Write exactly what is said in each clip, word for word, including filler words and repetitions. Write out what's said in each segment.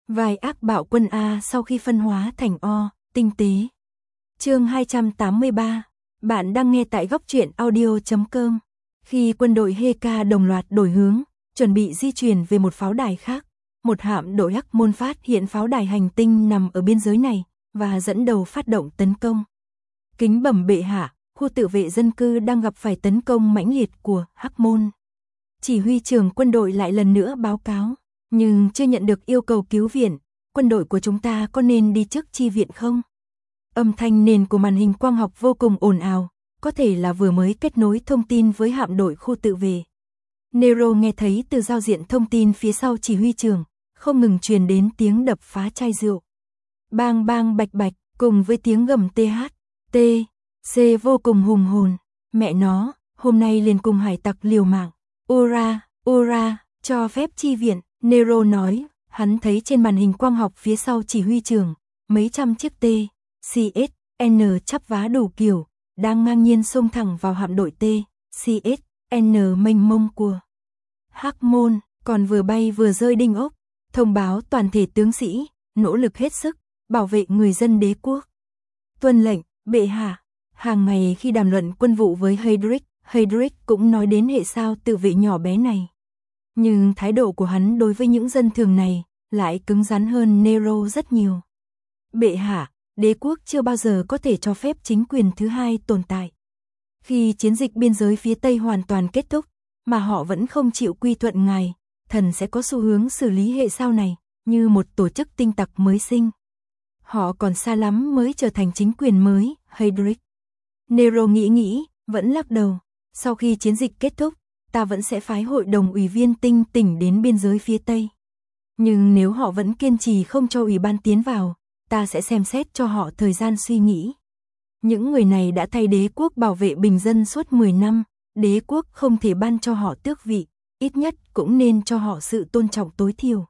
Vai ác bạo quân A sau khi phân hóa thành O, tinh tế. Chương hai trăm tám mươi ba. Bạn đang nghe tại góc truyện audio chấm com. Khi quân đội Heka đồng loạt đổi hướng, chuẩn bị di chuyển về một pháo đài khác, một hạm đội Hắc Môn phát hiện pháo đài hành tinh nằm ở biên giới này và dẫn đầu phát động tấn công. Kính bẩm bệ hạ, khu tự vệ dân cư đang gặp phải tấn công mãnh liệt của Hắc Môn. Chỉ huy trưởng quân đội lại lần nữa báo cáo, nhưng chưa nhận được yêu cầu cứu viện. Quân đội của chúng ta có nên đi trước chi viện không? Âm thanh nền của màn hình quang học vô cùng ồn ào, có thể là vừa mới kết nối thông tin với hạm đội khu tự vệ. Nero nghe thấy từ giao diện thông tin phía sau chỉ huy trưởng, không ngừng truyền đến tiếng đập phá chai rượu. Bang bang bạch bạch, cùng với tiếng gầm tê hát, tê, xê vô cùng hùng hồn. Mẹ nó, hôm nay liền cùng hải tặc liều mạng. Ura, ura, cho phép chi viện, Nero nói, hắn thấy trên màn hình quang học phía sau chỉ huy trưởng, mấy trăm chiếc T, xê ét, N chắp vá đủ kiểu, đang ngang nhiên xông thẳng vào hạm đội T, xê ét, N mênh mông của Hắc Môn, còn vừa bay vừa rơi đinh ốc, thông báo toàn thể tướng sĩ, nỗ lực hết sức, bảo vệ người dân đế quốc. Tuân lệnh, bệ hạ. Hàng ngày khi đàm luận quân vụ với Heydrich, Heydrich cũng nói đến hệ sao tự vệ nhỏ bé này. Nhưng thái độ của hắn đối với những dân thường này lại cứng rắn hơn Nero rất nhiều. Bệ hạ, đế quốc chưa bao giờ có thể cho phép chính quyền thứ hai tồn tại. Khi chiến dịch biên giới phía Tây hoàn toàn kết thúc, mà họ vẫn không chịu quy thuận ngài, thần sẽ có xu hướng xử lý hệ sao này như một tổ chức tinh tặc mới sinh. Họ còn xa lắm mới trở thành chính quyền mới, Heydrich. Nero nghĩ nghĩ, vẫn lắc đầu. Sau khi chiến dịch kết thúc, ta vẫn sẽ phái hội đồng ủy viên tinh tỉnh đến biên giới phía Tây. Nhưng nếu họ vẫn kiên trì không cho ủy ban tiến vào, ta sẽ xem xét cho họ thời gian suy nghĩ. Những người này đã thay đế quốc bảo vệ bình dân suốt mười năm, đế quốc không thể ban cho họ tước vị, ít nhất cũng nên cho họ sự tôn trọng tối thiểu.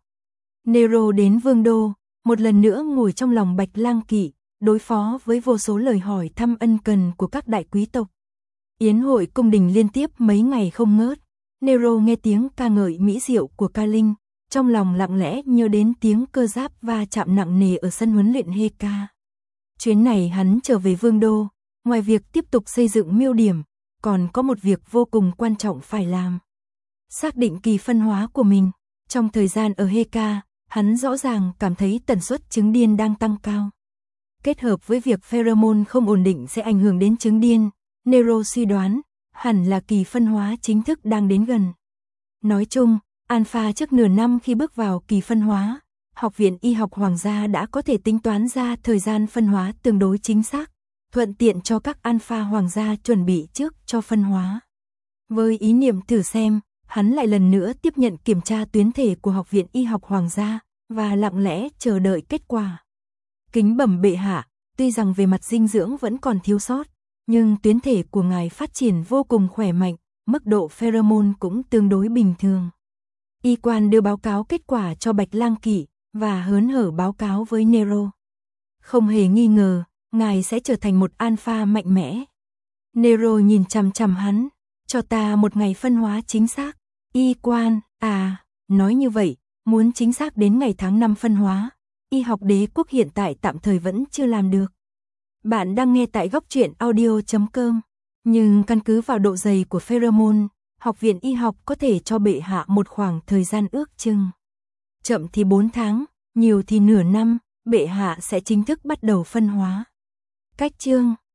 Nero đến Vương đô, một lần nữa ngồi trong lòng Bạch Lang Kỵ, đối phó với vô số lời hỏi thăm ân cần của các đại quý tộc. Yến hội cung đình liên tiếp mấy ngày không ngớt, Nero nghe tiếng ca ngợi mỹ diệu của ca linh, trong lòng lặng lẽ nhớ đến tiếng cơ giáp va chạm nặng nề ở sân huấn luyện Heka. Chuyến này hắn trở về Vương đô, ngoài việc tiếp tục xây dựng miêu điểm, còn có một việc vô cùng quan trọng phải làm. Xác định kỳ phân hóa của mình. Trong thời gian ở Heka, hắn rõ ràng cảm thấy tần suất chứng điên đang tăng cao. Kết hợp với việc pheromone không ổn định sẽ ảnh hưởng đến chứng điên, Nero suy đoán, hẳn là kỳ phân hóa chính thức đang đến gần. Nói chung, Alpha trước nửa năm khi bước vào kỳ phân hóa, Học viện Y học Hoàng gia đã có thể tính toán ra thời gian phân hóa tương đối chính xác, thuận tiện cho các Alpha Hoàng gia chuẩn bị trước cho phân hóa. Với ý niệm thử xem, hắn lại lần nữa tiếp nhận kiểm tra tuyến thể của Học viện Y học Hoàng gia và lặng lẽ chờ đợi kết quả. Kính bẩm bệ hạ, tuy rằng về mặt dinh dưỡng vẫn còn thiếu sót, nhưng tuyến thể của ngài phát triển vô cùng khỏe mạnh, mức độ pheromone cũng tương đối bình thường. Y quan đưa báo cáo kết quả cho Bạch Lang Kỵ và hớn hở báo cáo với Nero. Không hề nghi ngờ, ngài sẽ trở thành một alpha mạnh mẽ. Nero nhìn chằm chằm hắn, cho ta một ngày phân hóa chính xác. Y quan, à, nói như vậy, muốn chính xác đến ngày tháng năm phân hóa, y học đế quốc hiện tại tạm thời vẫn chưa làm được. Bạn đang nghe tại góc truyện audio chấm com, nhưng căn cứ vào độ dày của pheromone, Học viện Y học có thể cho bệ hạ một khoảng thời gian ước chừng. Chậm thì bốn tháng, nhiều thì nửa năm, bệ hạ sẽ chính thức bắt đầu phân hóa. Cách chương